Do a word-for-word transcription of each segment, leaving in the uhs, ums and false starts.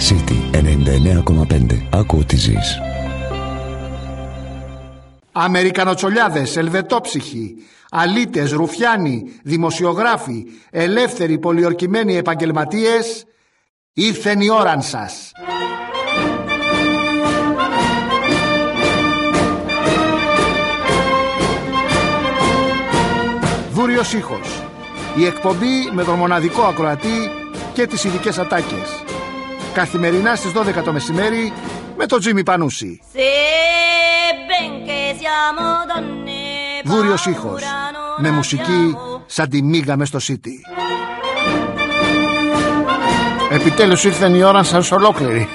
City ενενήντα εννέα κόμμα πέντε. Άκου ό,τι ζεις. Αμερικανοτσολιάδες, ελβετόψυχοι, αλήτες, ρουφιάνοι, δημοσιογράφοι, ελεύθεροι, πολιορκημένοι επαγγελματίες, ήρθεν η ώραν σας. Δούριος ήχος. Η εκπομπή με τον μοναδικό ακροατή και τις ειδικές ατάκες. Καθημερινά στις δώδεκα το μεσημέρι με τον Τζίμι Πανούση. Δούριος ήχος. Με μουσική σαν τη μίγα μες στο City. Επιτέλους ήρθε η ώρα σας ολόκληρη.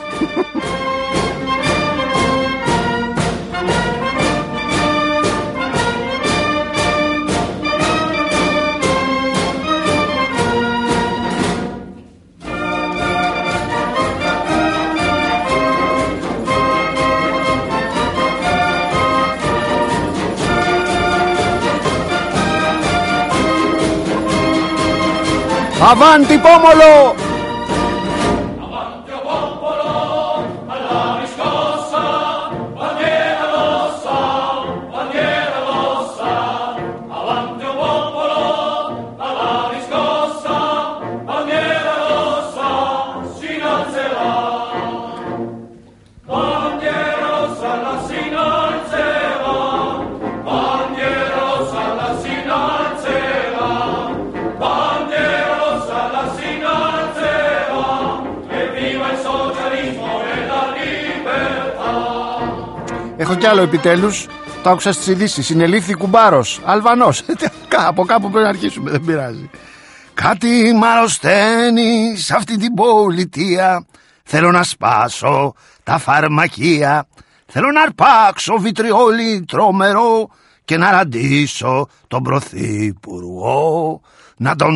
Avanti pomolo! Avanti popolo, alla riscossa, bandiera rossa, bandiera rossa. Avanti popolo, alla riscossa, bandiera rossa, si innalzerà. Bandiera rossa, la si innalzerà. Bandiera rossa, la si innalzerà. Bandiera Έχω κι άλλο επιτέλους. Το άκουσα στις ειδήσεις. Συνελήφθη κουμπάρος, Αλβανός. Από κάπου πρέπει να αρχίσουμε, δεν πειράζει. Κάτι μ' αρρωσταίνει σε αυτή την πολιτεία. Θέλω να σπάσω τα φαρμακεία. Θέλω να αρπάξω βιτριόλι τρομερό και να ραντίσω τον πρωθυπουργό. Να τον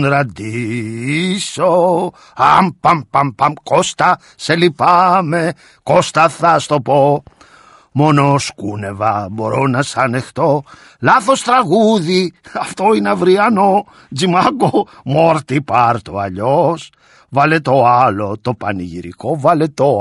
ραντίσω. Αμ παμ παμ παμ. Κώστα, σε λυπάμαι. Κώστα, θα στο πω. Μόνο σκούνευα μπορώ να σ' ανεχτώ. Λάθος τραγούδι, αυτό είναι αυριανό. Τζιμάγκο, μόρτι πάρτο αλλιώς. Βάλε το άλλο, το πανηγυρικό, βάλε το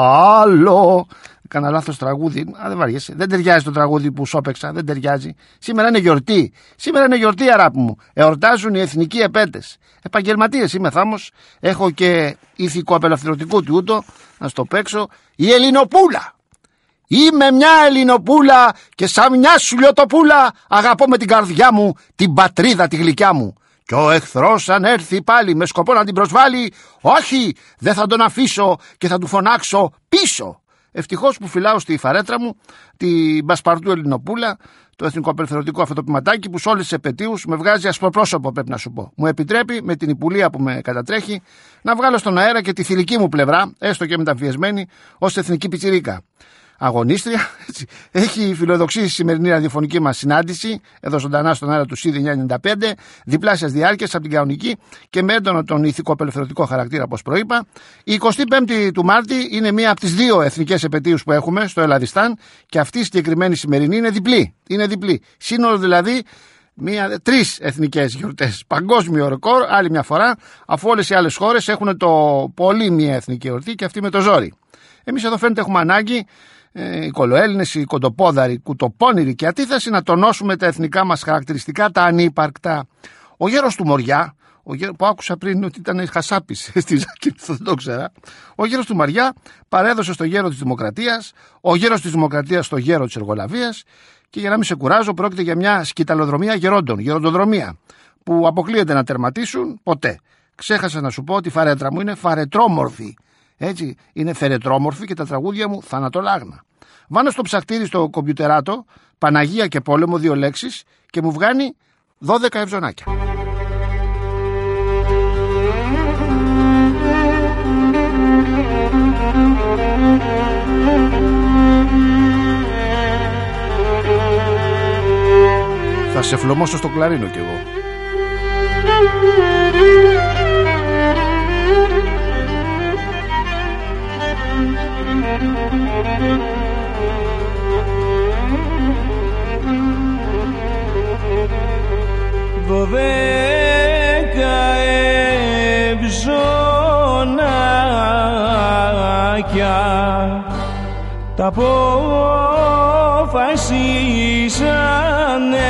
άλλο. Κάνα λάθος τραγούδι, α, δεν βαριέσαι. Δεν ταιριάζει το τραγούδι που σου έπαιξα, δεν ταιριάζει. Σήμερα είναι γιορτή, σήμερα είναι γιορτή αράπη μου. Εορτάζουν οι εθνικοί επέτες. Επαγγελματίες είμαι θάμος, έχω και ηθικό απελευθερωτικού του ούτω, να στο παίξω. Η Ελληνοπούλα. Είμαι μια Ελληνοπούλα και σαν μια σουλιοτοπούλα αγαπώ με την καρδιά μου την πατρίδα τη γλυκιά μου. Κι ο εχθρός αν έρθει πάλι με σκοπό να την προσβάλλει, όχι, δεν θα τον αφήσω και θα του φωνάξω πίσω. Ευτυχώς που φυλάω στη φαρέτρα μου την Μπασπαρτού Ελληνοπούλα, το εθνικό απελευθερωτικό αυτό το ποιηματάκι που σε όλες τις επετείους με βγάζει ασπροπρόσωπο, πρέπει να σου πω. Μου επιτρέπει με την υπουλία που με κατατρέχει να βγάλω στον αέρα και τη θηλυκή μου πλευρά, έστω και μεταμφιεσμένη, ως εθνική πιτσιρίκα. Αγωνίστρια, έτσι, έχει φιλοδοξήσει η σημερινή ραδιοφωνική μας συνάντηση, εδώ ζωντανά στον αέρα του Σίδη εννιακόσια ενενήντα πέντε, διπλάσιας διάρκειας από την κανονική και με έντονο τον ηθικό απελευθερωτικό χαρακτήρα, όπως προείπα. Η εικοστή πέμπτη του Μάρτη είναι μία από τις δύο εθνικές επετείους που έχουμε στο Ελλαδιστάν και αυτή η συγκεκριμένη σημερινή είναι διπλή. Είναι διπλή. Σύνολο δηλαδή μία, τρεις εθνικές γιορτές. Παγκόσμιο ρεκόρ, άλλη μια φορά, αφού όλες οι άλλες χώρες έχουν το πολύ μία εθνική γιορτή και αυτή με το ζόρι. Εμείς εδώ φαίνεται έχουμε ανάγκη. Οι κολοέλληνες, οι κοντοπόδαροι, οι κουτοπώνηροι και αντίθεση να τονώσουμε τα εθνικά μας χαρακτηριστικά, τα ανύπαρκτα. Ο γέρος του Μοριά, ο γέρος, που άκουσα πριν ότι ήταν χασάπης στη Ζάκη, δεν το ξέρα. Ο γέρος του Μοριά παρέδωσε στο γέρο της Δημοκρατίας, ο γέρος της Δημοκρατίας στο γέρο της Εργολαβίας και για να μην σε κουράζω, πρόκειται για μια σκηταλοδρομία γερόντων, γεροντοδρομία, που αποκλείεται να τερματίσουν ποτέ. Ξέχασα να σου πω ότι η φαρέτρα μου είναι φαρετρόμορφη. Έτσι, είναι φερετρόμορφη και τα τραγούδια μου θανατολάγνα. Βάνω στο ψαχτήρι στο κομπιουτεράτο, Παναγία και πόλεμο, δύο λέξεις και μου βγάνει δώδεκα ευζωνάκια. Θα σε φλωμώσω στο κλαρίνο κι εγώ. Δωδέκα ευζώνα τα αποφασίσανε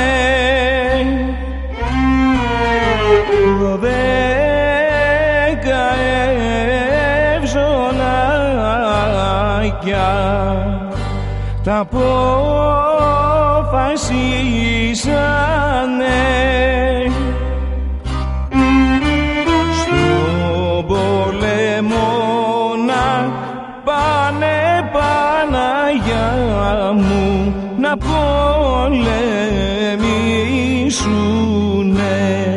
δωδέκα ευζωνάκια τα αποφασίσανε στον πόλεμο να πάνε Παναγιά μου να πολεμήσουνε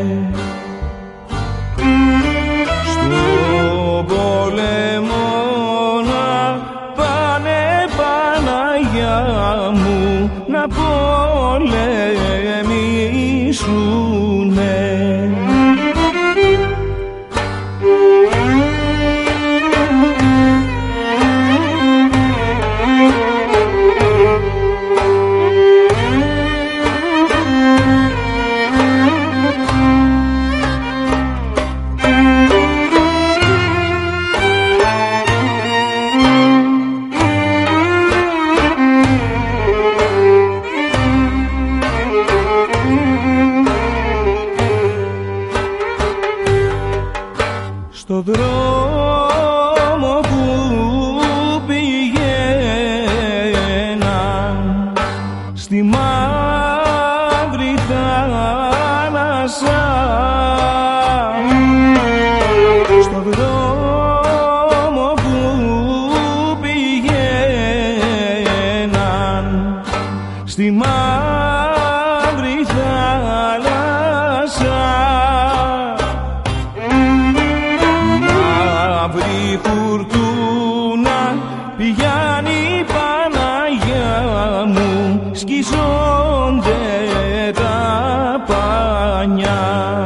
στον πόλεμο να πάνε Παναγιά μου να πολεμήσουνε. Στο δρόμο που πηγαίνα στη μαύρη θάλασσα, στο δρόμο που πηγαίνα στη μαύρη θάλασσα, μαύρη φουρτούνα πηγαίνει η Παναγιά μου, σκίζονται τα πανιά.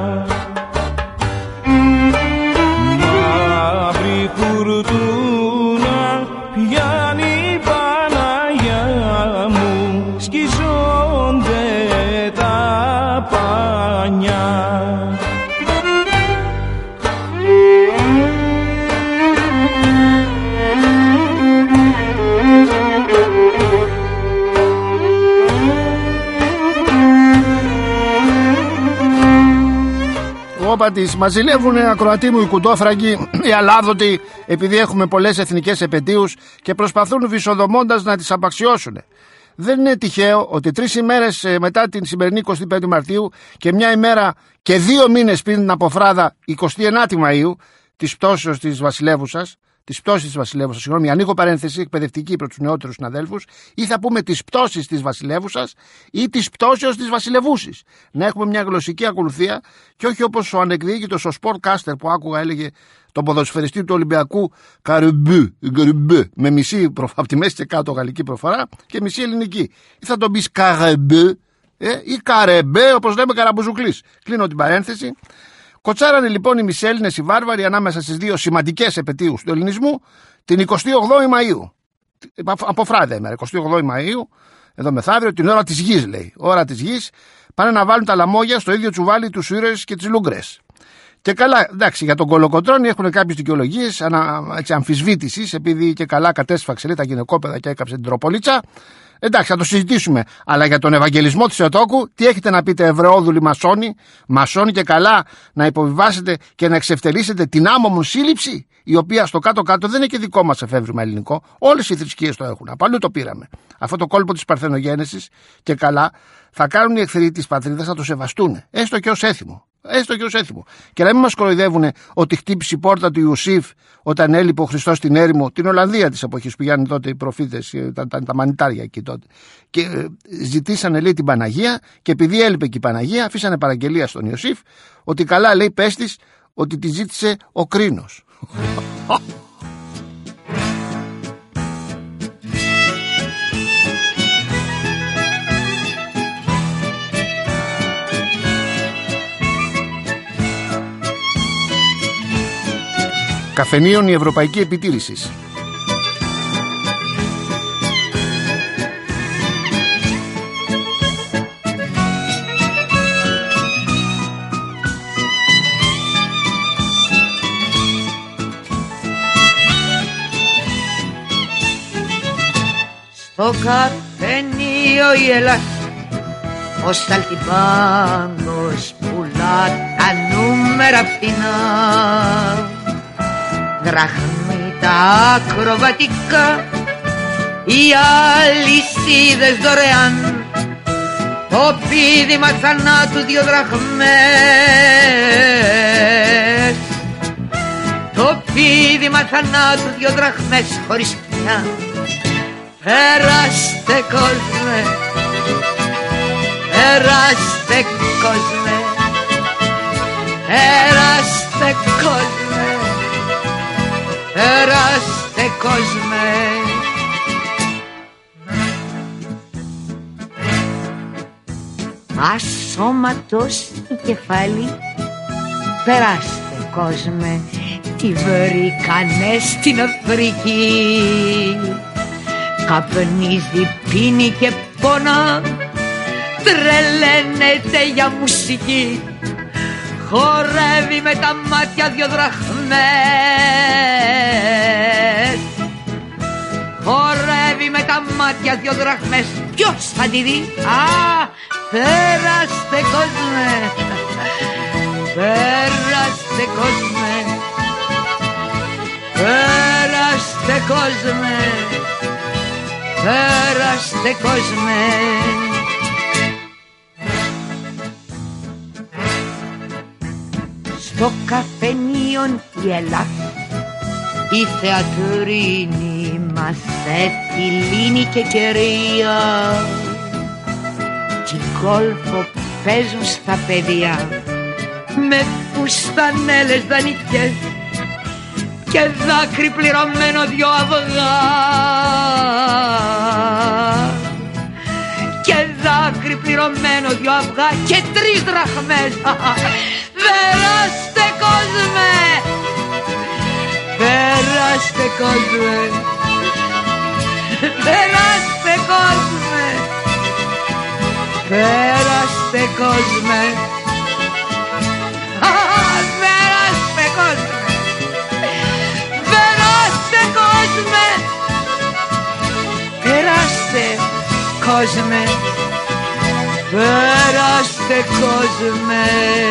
Μαύρη φουρτούνα πηγαίνει η Παναγιά μου, σκίζονται τα πανιά. Όπα της, μας ζηλεύουνε ακροατοί μου οι κουντόφραγκοι, οι αλάδοτοι, επειδή έχουμε πολλές εθνικές επετείους και προσπαθούν βυσοδομώντας να τις απαξιώσουν. Δεν είναι τυχαίο ότι τρεις ημέρες μετά την σημερινή εικοστή πέμπτη Μαρτίου και μια ημέρα και δύο μήνες πριν την αποφράδα εικοστή ένατη Μαΐου της πτώσεως της βασιλεύουσας, της πτώσης της βασιλεύουσας, συγγνώμη, ανοίγω παρένθεση εκπαιδευτική προς τους νεότερους συναδέλφους, ή θα πούμε της πτώσης της βασιλεύουσας ή της πτώσεως της βασιλευούσης. Να έχουμε μια γλωσσική ακολουθία και όχι όπως ο ανεκδιήγητος ο Sportcaster που άκουγα έλεγε τον ποδοσφαιριστή του Ολυμπιακού Καρεμπέ, με μισή από τη μέση και κάτω γαλλική προφορά και μισή ελληνική. Ή θα τον πεις Καρεμπέ ε, ή Καρεμπέ όπως λέμε Καραμπουζουκλής. Κλείνω την παρένθεση. Κοτσάρανε λοιπόν οι μισέλληνες οι βάρβαροι ανάμεσα στις δύο σημαντικές επετείους του ελληνισμού την εικοστή όγδοη Μαΐου. Από φράδα ημέρα, εικοστή όγδοη Μαΐου, εδώ μεθαύριο, την ώρα της γης λέει. Ώρα της γης, πάνε να βάλουν τα λαμόγια στο ίδιο τσουβάλι τους ήρωες και τις λούγκρες. Και καλά, εντάξει, για τον Κολοκοτρώνη έχουν κάποιες δικαιολογίες αμφισβήτησης, επειδή και καλά κατέσφαξε λέει, τα γυναικόπαιδα και έκαψε την τροπολίτσα. Εντάξει, θα το συζητήσουμε. Αλλά για τον Ευαγγελισμό της Θεοτόκου, τι έχετε να πείτε, Εβραιόδουλοι μασόνοι, μασόνοι και καλά να υποβιβάσετε και να εξευτελίσετε την άμμο σύλληψη, η οποία στο κάτω-κάτω δεν είναι και δικό μας εφεύρημα ελληνικό. Όλες οι θρησκείες το έχουν. Από αλλού το πήραμε. Αυτό το κόλπο της παρθενογένεσης και καλά θα κάνουν οι εχθροί της πατρίδας να το σεβαστούν, έστω και ως έθιμο. Έστω και ως έθιμο. Και να μην μας κοροϊδεύουν ότι χτύπησε η πόρτα του Ιωσήφ όταν έλειπε ο Χριστός στην έρημο, την Ολλανδία της εποχής που γίνανε τότε οι προφήτες, τα, τα, τα μανιτάρια εκεί τότε. Και ε, ζητήσανε λέει την Παναγία και επειδή έλειπε και η Παναγία, αφήσανε παραγγελία στον Ιωσήφ ότι καλά λέει πες της ότι τη ζήτησε ο Κρίνος. Καφενείων η Ευρωπαϊκή Επιτήρηση. Στο καφενείο η Ελλάς ο Σαλτιμπάγκος πουλά τα νούμερα φθηνά, δραχμή τα ακροβατικά, οι αλυσίδες δωρεάν, το πίδημα θανάτου δυο δραχμές, το πίδημα θανάτου δυο δραχμές χωρίς πια. Περάστε κόσμε, περάστε κόσμε, περάστε κόσμε, περάστε κόσμε. Ασώματος η κεφάλι, περάστε κόσμε, τι βρήκανε στην Αφρική. Καπνίζει, πίνει και πόνα, τρελαίνεται για μουσική, χορεύει με τα μάτια δυο δραχμές, χορεύει με τα μάτια δυο δραχμές. Ποιος θα τη δει? Α, περάστε κόσμε, περάστε κόσμε, περάστε κόσμε, περάστε κόσμε. Στο καφενείο η Ελλάς η θεατρίνη μας έτυλίνει και κερία, τι γκόλφο παίζουν στα παιδιά με φουστανέλες δανεικές και δάκρυ πληρωμένο δυο αυγά, και δάκρυ πληρωμένο δυο αυγά και τρεις δραχμές. Περάστε κόσμε, περάστε κόσμε, περάστε κόσμε, περάστε κόσμε, περάστε κόσμε, περάστε κόσμε, περάστε κόσμε, περάστε κόσμε.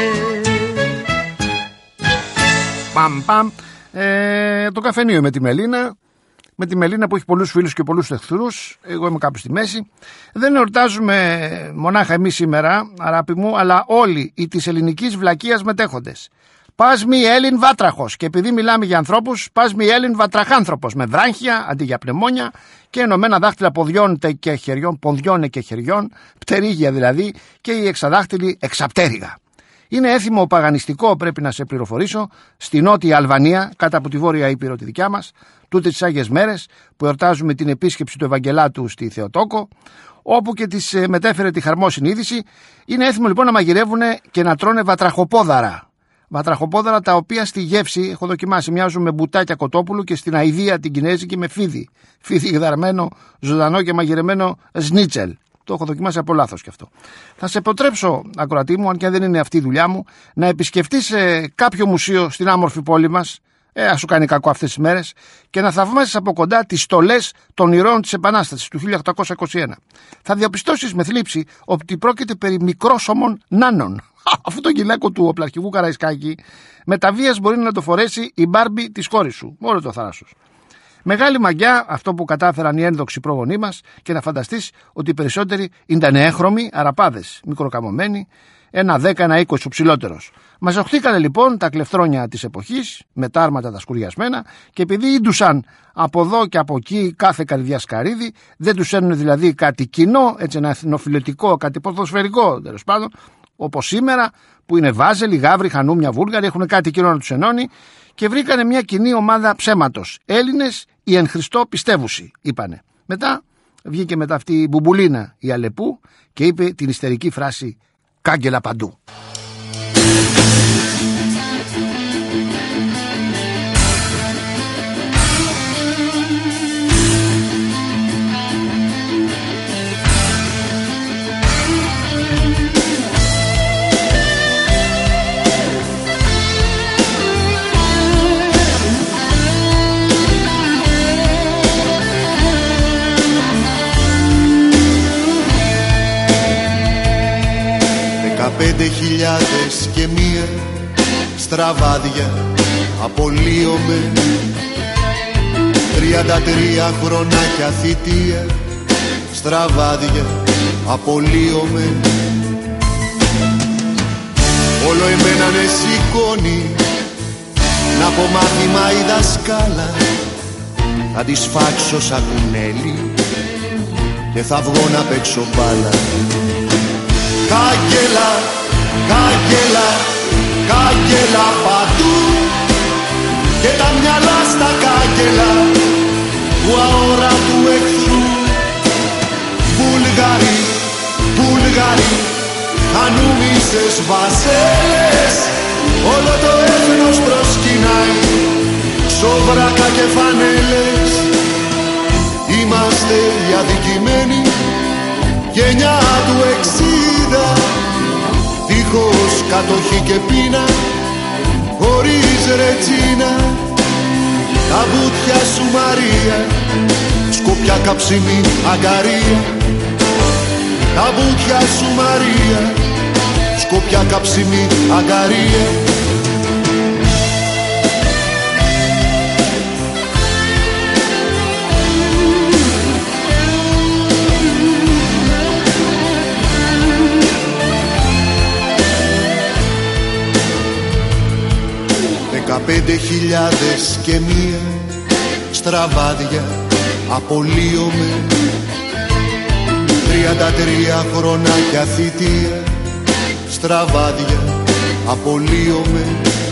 Παμ παμ. Ε, το καφενείο με τη Μελίνα. Με τη Μελίνα που έχει πολλούς φίλους και πολλούς εχθρούς. Εγώ είμαι κάπου στη μέση. Δεν εορτάζουμε μονάχα εμείς σήμερα, αγάπη μου, αλλά όλοι οι της ελληνικής βλακείας μετέχοντες. Πας μη Έλλην βάτραχος. Και επειδή μιλάμε για ανθρώπους, πας μη Έλλην βατραχάνθρωπος. Με βράχια αντί για πνευμόνια και ενωμένα δάχτυλα ποδιών και χεριών, πονδιών και χεριών, πτερίγια δηλαδή, και οι εξαδάχτυλοι εξαπτέρυγα. Είναι έθιμο παγανιστικό, πρέπει να σε πληροφορήσω, στη Νότια Αλβανία, κάτω από τη Βόρεια Ήπειρο τη δικιά μας, τούτες τις Άγιες Μέρες που εορτάζουμε την επίσκεψη του Ευαγγελάτου στη Θεοτόκο, όπου και τις μετέφερε τη χαρμόσυνη είδηση. Είναι έθιμο λοιπόν να μαγειρεύουν και να τρώνε βατραχοπόδαρα. Βατραχοπόδαρα τα οποία στη γεύση, έχω δοκιμάσει, μοιάζουν με μπουτάκια κοτόπουλου και στην αηδία την κινέζικη με φίδι. Φίδι γδαρμένο, ζωντανό και μαγειρεμένο σνίτσελ. Το έχω δοκιμάσει από λάθος κι αυτό. Θα σε αποτρέψω, ακροατή μου, αν και δεν είναι αυτή η δουλειά μου, να επισκεφτείς ε, κάποιο μουσείο στην άμορφη πόλη μας, ε, ας σου κάνει κακό αυτές τις μέρες, και να θαυμάσεις από κοντά τις στολές των ηρώων της Επανάστασης του χίλια οκτακόσια είκοσι ένα. Θα διαπιστώσεις με θλίψη ότι πρόκειται περί μικρόσωμων νάνων. Αυτό το γυλαίκο του οπλαρχηγού Καραϊσκάκη με τα βίας μπορεί να το φορέσει η Μπάρμπι της κόρης σου. Όλο το θράσος. Μεγάλη μαγιά αυτό που κατάφεραν οι ένδοξοι πρόγονοί μας, και να φανταστείς ότι οι περισσότεροι ήταν έγχρωμοι, αραπάδες, μικροκαμωμένοι, ένα δέκα, ένα είκοσι ο ψηλότερος. Μαζοχθήκανε λοιπόν τα κλεφτρόνια της εποχής, με τα άρματα τα σκουριασμένα, και επειδή ίντουσαν από εδώ και από εκεί κάθε καρδιά σκαρίδι, δεν τους ένωνε δηλαδή κάτι κοινό, έτσι ένα εθνοφιλετικό, κάτι ποδοσφαιρικό τέλος πάντων, όπως σήμερα που είναι Βάζελοι, Γαύροι, Χανούμια, Βούλγαροι, έχουν κάτι κοινό να τους ενώνει, και βρήκανε μια κοινή ομάδα ψέματος. Έλληνες οι εν Χριστώ πιστεύουσοι, είπανε. Μετά βγήκε μετά αυτή η Μπουμπουλίνα η Αλεπού και είπε την ιστερική φράση «Κάγκελα παντού». Δεκαπέντε χιλιάδες και μία στραβάδια απολύομαι. Τριάντα τρία χρονάκια θητεία στραβάδια απολύομαι. Όλο εμένα με σηκώνει να πω μάθημα η δασκάλα. Θα τη σφάξω σαν κουνέλι και θα βγω να παίξω μπάλα. Κάγκελα, κάγκελα, κάγκελα παντού και τα μυαλά στα κάγκελα του αόρατου εχθρού. Βουλγαροί, Βουλγαροί, ανούμισες βασέλες, όλο το έθνος προσκυνάει, σοβράκα και φανέλες. Είμαστε οι αδικημένοι, γενιά του εξήντα, δίχως κατοχή και πείνα, χωρίς ρετσίνα. Τα βουτιά σου Μαρία, Σκοπιά καψιμή αγκαρία. Τα βουτιά σου Μαρία, Σκοπιά καψιμή αγκαρία. Δεκαπέντε χιλιάδες και μία στραβάδια απολύομαι. Τριάντα τρία χρονάκια θητεία στραβάδια απολύομαι.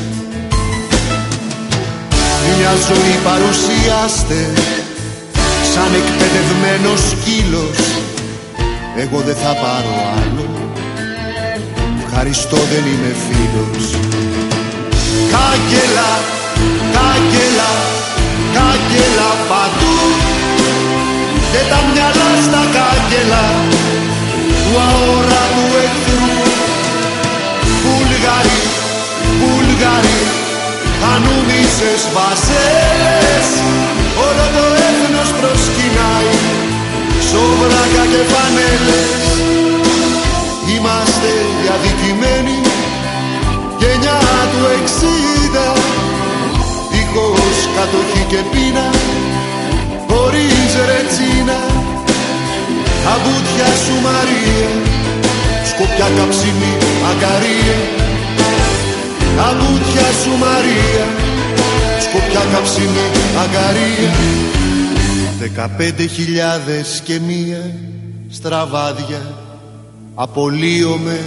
Μια ζωή παρουσιάστε σαν εκπαιδευμένος σκύλος, εγώ δεν θα πάρω άλλο, ευχαριστώ δεν είμαι φίλος. Κάγκελα, κάγκελα, κάγκελα παντού και τα μυαλά στα κάγκελα του αόρατου εχθρού. Βουλγαροί, Βουλγαροί, ανούμισες βασέλες, όλο το έθνος προσκυνάει, σοβράκα και φανέλες. Είμαστε οι αδικημένοι, γενιά του εξήντα, δίχως κατοχή και πείνα, χωρίς ρετσίνα. Τα βουτιά σου Μαρία, Σκοπιά καψιμή αγκαρία. Τα βουτιά σου Μαρία, Σκοπιά καψιμή αγκαρία. Δεκαπέντε χιλιάδες και μία στραβάδια απολύομαι.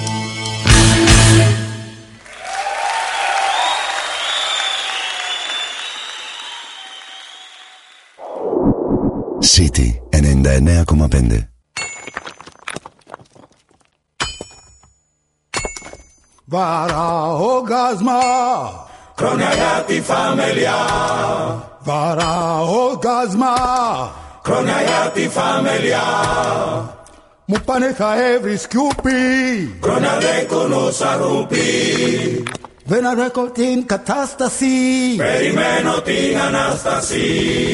City ενενήντα εννέα κόμμα πέντε. Βαραόγκασμα, Χρόνια για τη φαμελιά. βαραόγκασμα, Χρόνια για τη φαμελιά. μου πάνε θα έβρι σκιούπι. Χρόνια δεν κονόσα ρουπί. Δεν αρέκω την κατάσταση. Περιμένω την Ανάσταση.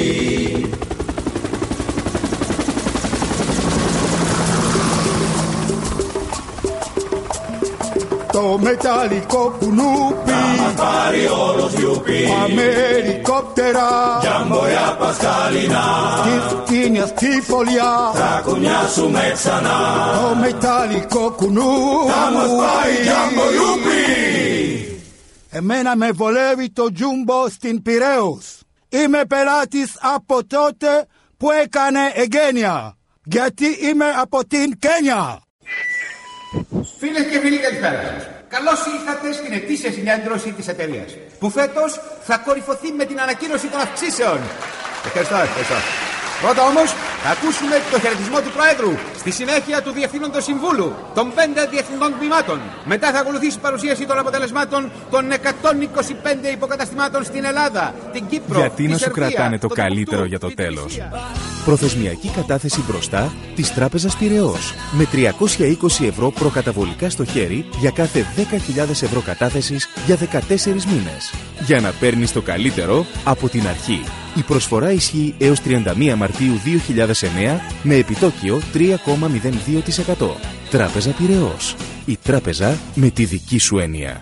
Το μεταλλικό κουνούπι Θα μας πάρει όλος γιουπί. πάμε ελικόπτερα Τζαμποιά Πασκαλινά. στη σκήνια στη φωλιά. Θα κουνιάσουμε ξανά. Το μεταλλικό κουνούπι Θα μας πάει τζάμπο γιουπί. Εμένα με βολεύει το τζούμπο στην Πειραίους. Είμαι πελάτης από τότε που έκανε εγγένεια, γιατί είμαι από την Κένια. Φίλες και φίλοι, καλησπέρα σας. Καλώς ήλθατε στην ετήσια συνέντευξη της εταιρείας, που φέτος θα κορυφωθεί με την ανακοίνωση των αυξήσεων. Ευχαριστώ, ευχαριστώ. Πρώτα όμως θα ακούσουμε το χαιρετισμό του Προέδρου, στη συνέχεια του Διευθύνοντος Συμβούλου, των πέντε διευθυντών τμήματων. Μετά θα ακολουθήσει η παρουσίαση των αποτελεσμάτων των εκατόν είκοσι πέντε υποκαταστημάτων στην Ελλάδα, την Κύπρο. Γιατί τη να σου Σερβία, κρατάνε το τον καλύτερο Τουρκού, για το την τέλος. Τινησία. Προθεσμιακή κατάθεση μπροστά της Τράπεζας Πειραιώς. Με τριακόσια είκοσι ευρώ προκαταβολικά στο χέρι για κάθε δέκα χιλιάδες ευρώ κατάθεσης για δεκατέσσερις μήνες. Για να παίρνεις το καλύτερο από την αρχή. Η προσφορά ισχύει έως τριάντα μία Μαρτίου δύο χιλιάδες εννέα με επιτόκιο τρία κόμμα μηδέν δύο τοις εκατό. Τράπεζα Πειραιώς. Η τράπεζα με τη δική σου έννοια.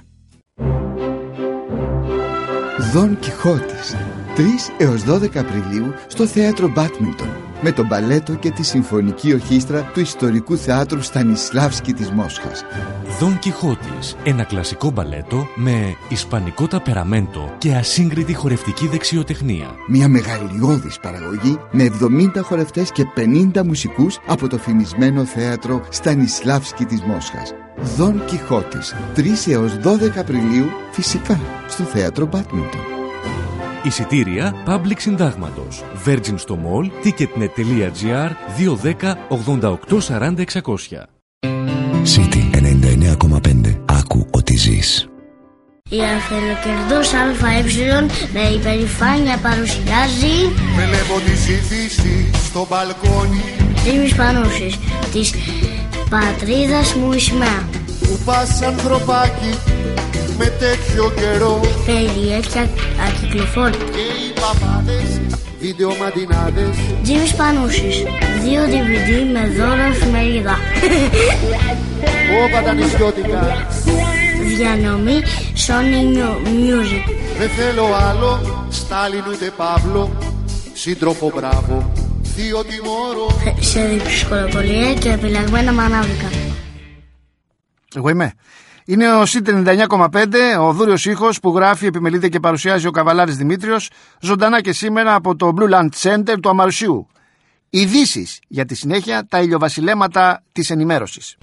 Δον Κιχώτης, τρεις έως δώδεκα Απριλίου στο Θέατρο Μπάντμιντον, με τον μπαλέτο και τη συμφωνική ορχήστρα του Ιστορικού Θεάτρου Στανισλάβσκι της Μόσχας. Δον Κιχώτης, ένα κλασικό μπαλέτο με ισπανικό ταπεραμέντο και ασύγκριτη χορευτική δεξιοτεχνία. Μια μεγαλειώδης παραγωγή με εβδομήντα χορευτές και πενήντα μουσικούς από το φημισμένο θέατρο Στανισλάβσκι της Μόσχας. Δον Κιχώτης, τρεις έως δώδεκα Απριλίου, φυσικά στο Θέατρο Μπάντμιντον. Εισιτήρια Public Συντάγματος. Virgin στο Mall, ticketnet.gr, δύο δέκα ογδόντα οκτώ σαράντα εξακόσια. City ενενήντα εννέα κόμμα πέντε. Άκου ότι ζεις. Η αφελοκερδός ΑΕ με υπερηφάνεια παρουσιάζει Βλέπω τις ειδήσεις στο μπαλκόνι. Δήμης Πανούσης, της πατρίδας μου η σημαία. Που πας ανθρωπάκι με τέτοιο καιρό. Περιέχεια ακυκλοφόρη. Και οι παπάδες, βίντεο μαντινάδες. Τζίμις Πανούσης, δύο ντι βι ντι με δώρο εφημερίδα. Όπα τα νησιώτικα. Διανομή Sony Music. Δεν θέλω άλλο, Στάλιν ούτε Παύλο. Σύντροφο μπράβο, θείο τιμώρο. Σε δυσκολοπολία και επιλεγμένα μανάβικα. Εγώ είμαι. Είναι ο ΣΥΤ ενενήντα εννέα κόμμα πέντε, ο δούριος ήχος που γράφει, επιμελείται και παρουσιάζει ο Καβαλάρης Δημήτριος, ζωντανά και σήμερα από το Blue Land Center του Αμαρουσίου. Ειδήσεις για τη συνέχεια, τα ηλιοβασιλέματα της ενημέρωσης.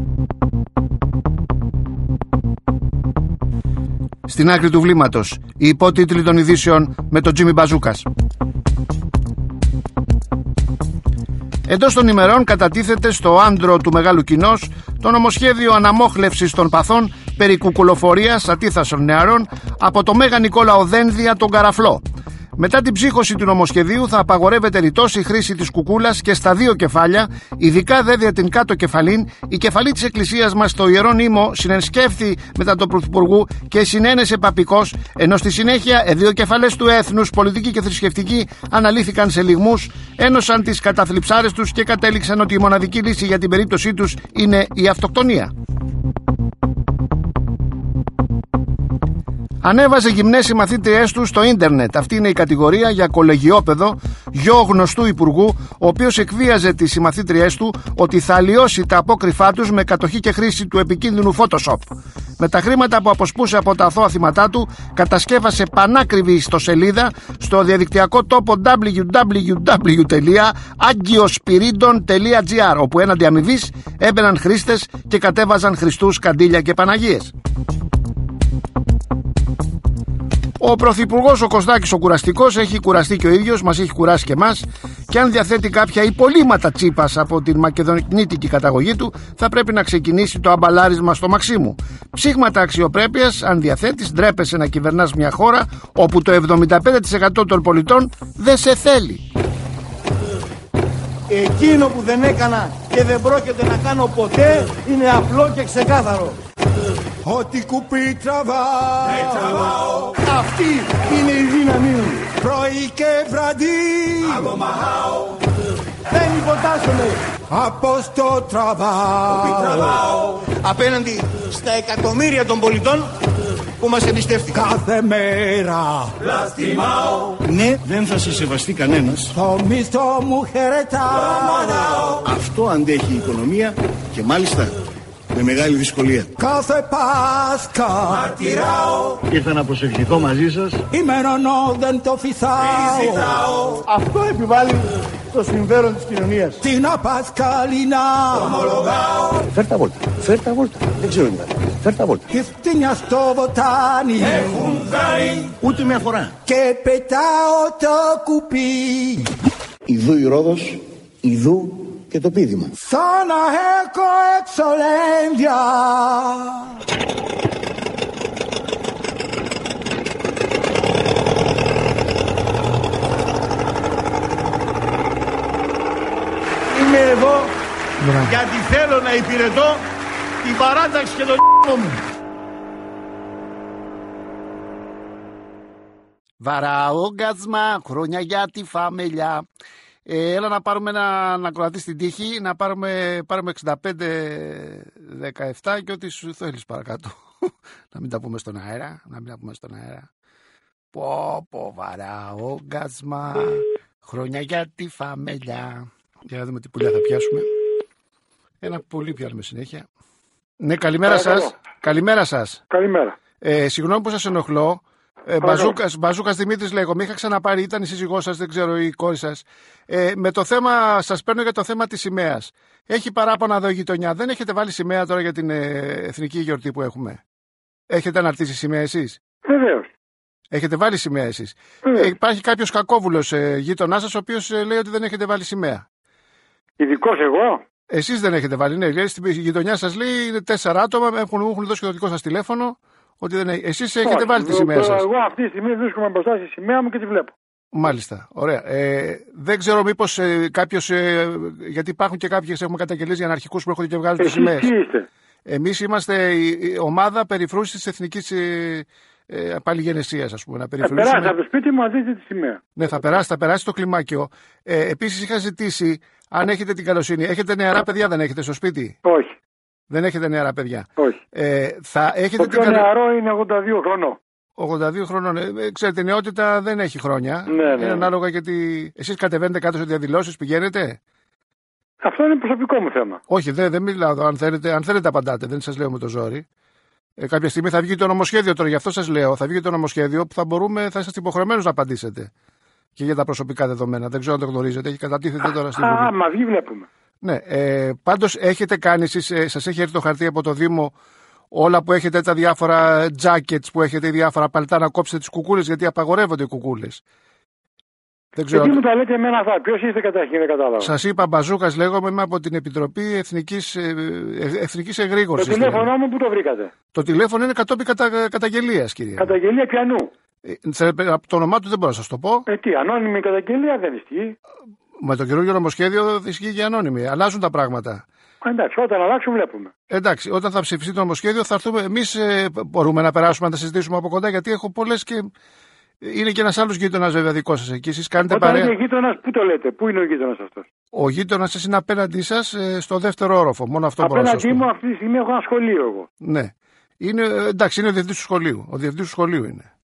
Στην άκρη του βλήματος, οι υπότιτλοι των ειδήσεων με τον Τζίμι Μπαζούκας. Εντός των ημερών κατατίθεται στο άντρο του μεγάλου κοινός το νομοσχέδιο αναμόχλευσης των παθών περί κουκουλοφορίας ατίθασων νεαρών από το Μέγα Νικόλαο Δένδια τον Καραφλό. Μετά την ψύχωση του νομοσχεδίου θα απαγορεύεται ρητός η χρήση της κουκούλας και στα δύο κεφάλια, ειδικά δε δια την κάτω κεφαλήν. Η κεφαλή της εκκλησίας μας στο Ιερό Νήμο συνενσκεύθη μετά του Πρωθυπουργού και συνένεσε παπικός, ενώ στη συνέχεια οι δύο κεφαλές του έθνους, πολιτική και θρησκευτική, αναλύθηκαν σε λιγμούς, ένωσαν τις καταθλιψάρες τους και κατέληξαν ότι η μοναδική λύση για την περίπτωσή τους είναι η αυτοκτονία. Ανέβαζε γυμνές οι μαθήτριές του στο ίντερνετ. Αυτή είναι η κατηγορία για κολεγιόπαιδο γιο γνωστού υπουργού, ο οποίος εκβίαζε τις συμμαθήτριές του ότι θα αλλοιώσει τα απόκρυφά τους με κατοχή και χρήση του επικίνδυνου Photoshop. Με τα χρήματα που αποσπούσε από τα αθώα θύματά του, κατασκεύασε πανάκριβη ιστοσελίδα στο διαδικτυακό τόπο ντάμπλιου ντάμπλιου ντάμπλιου τελεία agiosπυρίδων τελεία gr, όπου έναντι αμοιβής έμπαιναν χρήστες και κατέβαζαν Χριστούς, καντήλια και Παναγίες. Ο Πρωθυπουργός ο Κωστάκης ο κουραστικός έχει κουραστεί και ο ίδιος, μας έχει κουράσει και εμάς, και αν διαθέτει κάποια υπολείμματα τσίπας από την μακεδονίτικη καταγωγή του, θα πρέπει να ξεκινήσει το αμπαλάρισμα στο Μαξίμου. Ψήγματα αξιοπρέπειας, αν διαθέτεις, ντρέπεσαι να κυβερνάς μια χώρα όπου το εβδομήντα πέντε τοις εκατό των πολιτών δεν σε θέλει. Εκείνο που δεν έκανα και δεν πρόκειται να κάνω ποτέ είναι απλό και ξεκάθαρο. Ό,τι κουπί τραβάω, αυτή είναι η δύναμή μου. πρωί και βραδύ Αγομαχάω, δεν υποτάσσομαι. από στο τραβάω, απέναντι στα εκατομμύρια των πολιτών που μας εμπιστεύτηκαν. κάθε μέρα Λαστιμάω, ναι, δεν θα σε σεβαστεί κανένας. το μισθό μου χαιρετάω, Αυτό αντέχει η οικονομία και μάλιστα με μεγάλη δυσκολία. κάθε Πάσχα Μαρτυράω, ήρθα να προσευχηθώ μαζί σας. ημερονό δεν το φυσάω, Αυτό επιβάλλει το συμφέρον της κοινωνίας. την Πασκαλίνα Ομολογάω. Φέρ τα βόλτα, φέρ τα βόλτα. Δεν ξέρω τι θα. Φέρ τα βόλτα. και φτύνια στο βοτάνι Έχουν χάρη ούτε μια φορά. και πετάω το κουπί Ιδού η Ρόδος, ιδού και το πείδημα. σαν να έχω εξολένδια. Είμαι εδώ γιατί θέλω να υπηρετώ την παράταξη και τον μου. Βαραόγκασμα, χρόνια για τη φαμελιά. Ε, έλα να πάρουμε ένα να κρατήσει στην τύχη, να πάρουμε, πάρουμε εξήντα πέντε δεκαεπτά και ό,τι σου θέλεις παρακάτω. Να μην τα πούμε στον αέρα, να μην τα πούμε στον αέρα. Πω πω βαρά ογκάσμα, χρόνια για τη φαμελιά. Για να δούμε τι πουλιά θα πιάσουμε. Ένα πολύ πιάνουμε συνέχεια. Ναι, καλημέρα σας. Καλημέρα σας. Καλημέρα. Ε, συγγνώμη που σας ενοχλώ. Ε, Μπαζούκας, Μπαζούκας Δημήτρης λέγω. Με είχα ξαναπάρει, ήταν η σύζυγός σας, δεν ξέρω, η κόρη σας. Ε, με το θέμα, σας παίρνω για το θέμα της σημαίας. Έχει παράπονα εδώ η γειτονιά. Δεν έχετε βάλει σημαία τώρα για την ε, εθνική γιορτή που έχουμε? Έχετε αναρτήσει σημαία εσείς? Βεβαίως. Έχετε βάλει σημαία εσείς? Ε, υπάρχει κάποιος κακόβουλος ε, γείτονάς σας, ο οποίος ε, λέει ότι δεν έχετε βάλει σημαία. Ειδικός εγώ? Εσείς δεν έχετε βάλει, ναι. Λέει, στην γειτονιά σας λέει είναι τέσσερα άτομα, έχουν, έχουν δώσει και το δικό σας τηλέφωνο. Ότι δεν έχει. Εσείς έχετε Όχι, βάλει τη σημαία σας. Εγώ αυτή τη στιγμή βρίσκομαι μπροστά στη σημαία μου και τη βλέπω. Μάλιστα. Ωραία. Ε, δεν ξέρω μήπως ε, κάποιος. Ε, γιατί υπάρχουν και κάποιες έχουμε καταγγελίες για αναρχικούς που έρχονται και βγάζουν τις σημαίες. Ποιοι είστε? Εμείς είμαστε η, η ομάδα περιφρούσης της εθνικής ε, ε, παλιγενεσίας, ας πούμε. Να περιφρούσουμε. Θα περάσει από το σπίτι μου, να δείτε τη σημαία. Ναι, θα περάσει, θα περάσει το κλιμάκιο. Ε, επίσης είχα ζητήσει, αν έχετε την καλοσύνη, έχετε νεαρά παιδιά, δεν έχετε στο σπίτι? Όχι. Δεν έχετε νεαρά παιδιά? Όχι. Ε, θα έχετε το πιο την... νεαρό είναι ογδόντα δύο χρονών. ογδόντα δύο χρονών. Ε, ξέρετε, η νεότητα δεν έχει χρόνια. Ναι, ναι. Είναι ανάλογα γιατί. Εσείς κατεβαίνετε κάτω σε διαδηλώσεις, πηγαίνετε? Αυτό είναι προσωπικό μου θέμα. Όχι, δεν, δεν μιλάω. Αν θέλετε, αν θέλετε, απαντάτε. Δεν σας λέω με το ζόρι. Ε, κάποια στιγμή θα βγει το νομοσχέδιο τώρα, γι' αυτό σας λέω. Θα βγει το νομοσχέδιο που θα μπορούμε, θα είσαστε υποχρεωμένους να απαντήσετε. Και για τα προσωπικά δεδομένα. Δεν ξέρω αν το γνωρίζετε. Έχει κατατίθεται τώρα στην Βουλή. Α, μα βγει, βλέπουμε. Ναι, ε, πάντως έχετε κάνει εσείς, ε, σας έχει έρθει το χαρτί από το Δήμο, όλα που έχετε, τα διάφορα jackets που έχετε, διάφορα παλτά, να κόψετε τις κουκούλες, γιατί απαγορεύονται οι κουκούλες. Δεν ξέρω. Γιατί μου τα λέτε εμένα αυτά, ποιος είστε καταρχήν, δεν κατάλαβα. Σας είπα, Μπαζούκας λέγομαι, είμαι από την Επιτροπή Εθνικής, ε, Εθνικής Εγρήγορσης. Το τηλέφωνο μου που το βρήκατε? Το τηλέφωνο είναι κατόπιν κατα, καταγγελίας, κύριε. Καταγγελία πιανού? Ε, το όνομά του δεν μπορώ να σας το πω. Ε, τι, ανώνυμη καταγγελία δεν ισχύει? Με το καινούργιο νομοσχέδιο ισχύει και ανώνυμη. Αλλάζουν τα πράγματα. Εντάξει, όταν αλλάξουν βλέπουμε. Εντάξει, όταν θα ψηφιστεί το νομοσχέδιο θα έρθουμε. Εμείς ε, μπορούμε να περάσουμε να τα συζητήσουμε από κοντά, γιατί έχω πολλές και. Είναι και ένας άλλος γείτονας βέβαια δικό σας εκεί. Εσείς κάνετε όταν παρέα. Είναι γείτονας, πού το λέτε, πού είναι ο γείτονας αυτός? Ο γείτονας σας είναι απέναντί σας ε, στο δεύτερο όροφο. Μόνο αυτό μπορώ να σας πω. Απέναντί μου αυτή τη στιγμή έχω ένα σχολείο εγώ. Ναι. Είναι, εντάξει, είναι ο διευθυντής του σχολείου. Ο διευθυντής του σχολείου είναι.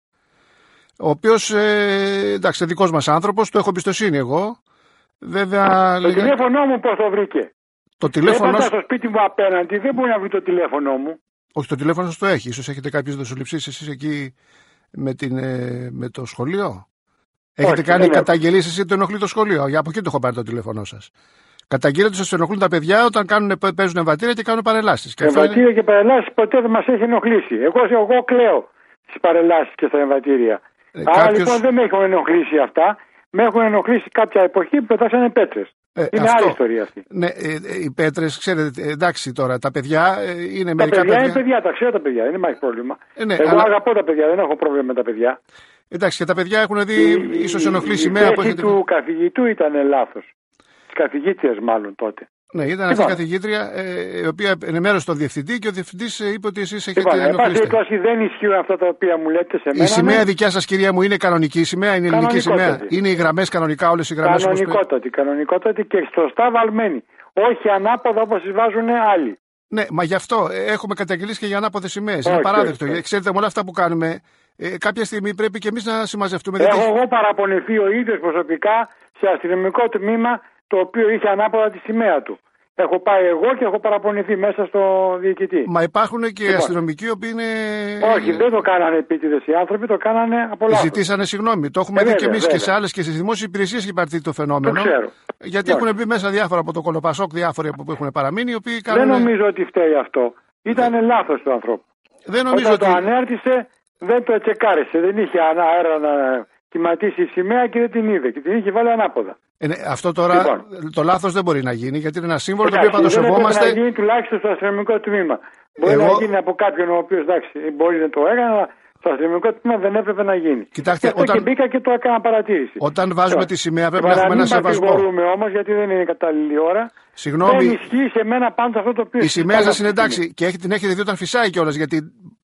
Ο οποίος, ε, εντάξει, είναι δικός μας άνθρωπος, του έχω εμπιστοσύνη εγώ. Βέβαια, το λέγα... τηλέφωνό μου πώς το βρήκε? Το τηλέφωνο. Έπατα στο σπίτι μου απέναντι, δεν μπορεί να βρει το τηλέφωνό μου. Όχι, το τηλέφωνο σας το έχει. Ίσως έχετε κάποιες δοσοληψίες εσείς εκεί με, την, ε, με το σχολείο. Έχετε Όχι, κάνει καταγγελίες εσείς, το ενοχλεί το σχολείο. Για από εκεί το έχω πάρει το τηλέφωνό σας. Καταγγείλετε ότι σας ενοχλούν τα παιδιά όταν κάνουν, παίζουν εμβατήρια και κάνουν παρελάσεις. Εμβατήρια είναι... και παρελάσεις ποτέ δεν μας έχει ενοχλήσει. Εγώ, εγώ κλαίω στις παρελάσεις και στα εμβατήρια. Ε, Άρα κάποιος... λοιπόν δεν με έχουν ενοχλήσει αυτά. Με έχουν ενοχλήσει κάποια εποχή που πετάξανε πέτρες. Ε, είναι αυτό. Άλλη ιστορία αυτή. Ναι, ε, ε, οι πέτρες, ξέρετε, εντάξει τώρα, τα παιδιά ε, είναι τα μερικά παιδιά. Τα παιδιά είναι παιδιά, τα ξέρω τα παιδιά, δεν υπάρχει πρόβλημα. Ε, ναι, Εγώ αλλά... αγαπώ τα παιδιά, δεν έχω πρόβλημα με τα παιδιά. Εντάξει, και τα παιδιά έχουν δει η, ίσως ενοχλήσει η σημαία που έχετε... του καθηγητού ήταν λάθος. Της καθηγήτριας μάλλον τότε. Ναι, ήταν αυτή η καθηγήτρια ε, η οποία ενημέρωσε τον διευθυντή και ο διευθυντής είπε ότι εσείς έχετε λοιπόν, ενοχλήσει. Εν δεν ισχύουν αυτά τα οποία μου λέτε σε μένα. Η σημαία δικιά σας, κυρία μου, είναι κανονική σημαία, είναι ελληνική σημαία. Είναι οι γραμμές κανονικά, όλες οι γραμμές. Κανονικότατη, κανονικότατη και σωστά βαλμένη. Όχι ανάποδα όπως τις βάζουν άλλοι. Ναι, μα γι' αυτό έχουμε καταγγελίσει και για ανάποδες σημαίες. Είναι παράδεκτο. Όχι, όχι. Ξέρετε, με όλα αυτά που κάνουμε, ε, κάποια στιγμή πρέπει και εμείς να συμμαζευτούμε. Έχω εγώ παραπονηθεί ο ίδιος προσωπικά σε αστυνομικό τμήμα το οποίο είχε ανάποδα τη σημαία του. Έχω πάει εγώ και έχω παραπονηθεί μέσα στο διοικητή. Μα υπάρχουν και λοιπόν. αστυνομικοί οι οποίοι είναι. Όχι, δεν το κάνανε επίτηδες οι άνθρωποι, το κάνανε από λάθος. Ζητήσανε συγγνώμη. Το έχουμε ε, δει και εμείς και σε άλλες και στις δημόσιες υπηρεσίες έχει υπάρξει το φαινόμενο. Το ξέρω. Γιατί έχουν μπει μέσα διάφορα από το Κολοπασόκ, διάφοροι που έχουν παραμείνει. Οι οποίοι κάνουν... Δεν νομίζω ότι φταίει αυτό. Ήταν ε. λάθος του ανθρώπου. Δεν νομίζω Όταν ότι. το ανέρτησε, δεν το τσεκάρισε. Δεν είχε αέρα να κυματίσει η σημαία και δεν την είδε. Και την είχε βάλει ανάποδα. Ε, ναι, αυτό τώρα λοιπόν. Το λάθος δεν μπορεί να γίνει γιατί είναι ένα σύμβολο εντάξει, το οποίο παντοσεβόμαστε. Δεν μπορεί να γίνει τουλάχιστον στο αστυνομικό τμήμα. Μπορεί Εγώ... να γίνει από κάποιον ο οποίος μπορεί να το έκανε, αλλά στο αστυνομικό τμήμα δεν έπρεπε να γίνει. Κοιτάξτε, όταν... και μπήκα και το έκανα παρατήρηση. Όταν βάζουμε τη σημαία πρέπει να έχουμε ένα σεβασμό. Δεν μπορούμε όμως γιατί δεν είναι κατάλληλη ώρα. Συγγνώμη. Δεν ισχύει σε μένα πάντα αυτό το οποίο. Η σημαία σας είναι εντάξει και την έχετε δει όταν φυσάει κιόλας γιατί.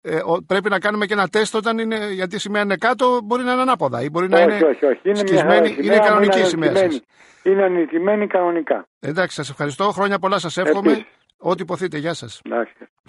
Ε, πρέπει να κάνουμε και ένα τεστ όταν είναι, γιατί η σημαία είναι κάτω, μπορεί να είναι ανάποδα ή μπορεί να όχι, είναι όχι, όχι. Είναι σκισμένη, μια είναι κανονική η σημαία σας. Είναι ανητημένη κανονικά. Εντάξει, σας ευχαριστώ, χρόνια πολλά σας εύχομαι. Επίσης. Ό,τι υποθείτε, γεια σας. Εντάξει.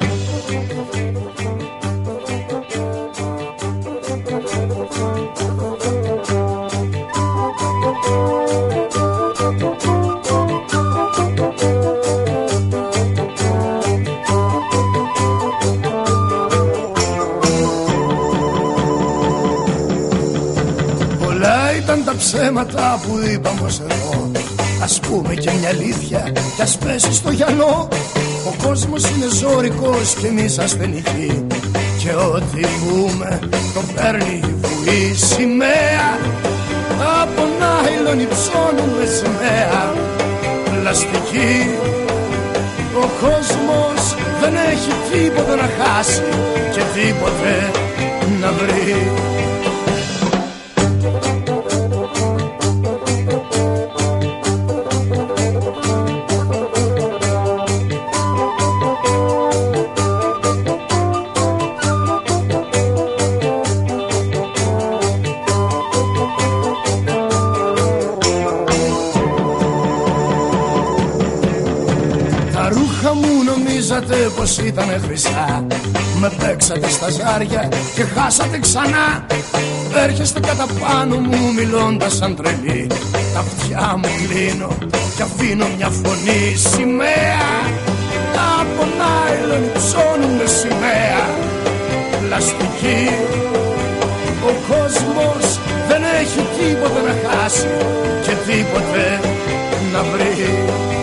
Τα ψέματα που είπαμε ως εδώ, ας πούμε και μια αλήθεια κι ας πέσει στο γυαλό. Ο κόσμος είναι ζώρικος και εμείς ασθενικοί και ό,τι πούμε το παίρνει η βουή σημαία. Από νάιλον υψώνουμε σημαία πλαστική. Ο κόσμος δεν έχει τίποτα να χάσει και τίποτε να βρει. Νομίζατε πως ήτανε χρυσά, με παίξατε στα ζάρια και χάσατε ξανά. Έρχεστε κατά πάνω μου μιλώντας σαν τρελή. Τα αυτιά μου κλείνω και αφήνω μια φωνή σημαία. Από νάιλον ψώνουμε σημαία πλαστική. Ο κόσμος δεν έχει τίποτε να χάσει και τίποτε να βρει.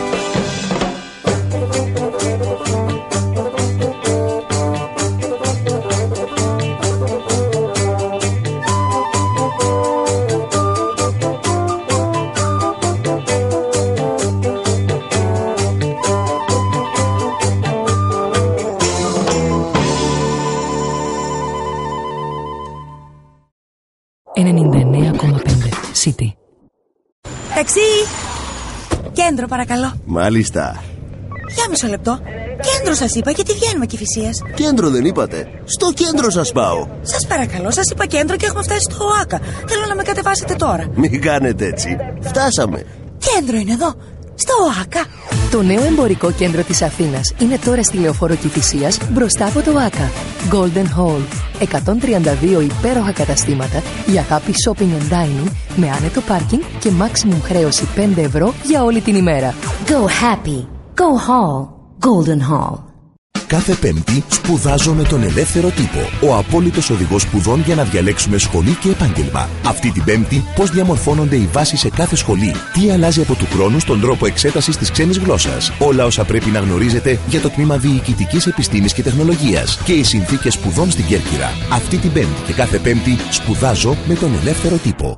ενενήντα εννέα κόμμα πέντε City. Ταξί! Κέντρο παρακαλώ. Μάλιστα. Για μισό λεπτό. Κέντρο σας είπα, γιατί βγαίνουμε Κηφισίας. Κέντρο δεν είπατε? Στο κέντρο σας πάω. Σας παρακαλώ, σας είπα κέντρο και έχουμε φτάσει στο ΟΑΚΑ. Θέλω να με κατεβάσετε τώρα. Μην κάνετε έτσι. Φτάσαμε. Κέντρο είναι εδώ, στο ΟΑΚΑ. Το νέο εμπορικό κέντρο της Αθήνας είναι τώρα στη Λεωφόρο Κηφισίας, μπροστά από το ΟΑΚΑ. Golden Hall. εκατόν τριάντα δύο υπέροχα καταστήματα για happy shopping and dining με άνετο πάρκινγκ και maximum χρέωση πέντε ευρώ για όλη την ημέρα. Go happy. Go hall. Golden Hall. Κάθε Πέμπτη σπουδάζω με τον ελεύθερο τύπο. Ο απόλυτος οδηγός σπουδών για να διαλέξουμε σχολή και επάγγελμα. Αυτή την Πέμπτη, πώς διαμορφώνονται οι βάσεις σε κάθε σχολή. Τι αλλάζει από του χρόνου στον τρόπο εξέτασης της ξένης γλώσσας. Όλα όσα πρέπει να γνωρίζετε για το τμήμα Διοικητικής Επιστήμης και Τεχνολογίας. Και οι συνθήκες σπουδών στην Κέρκυρα. Αυτή την Πέμπτη και κάθε Πέμπτη σπουδάζω με τον ελεύθερο τύπο.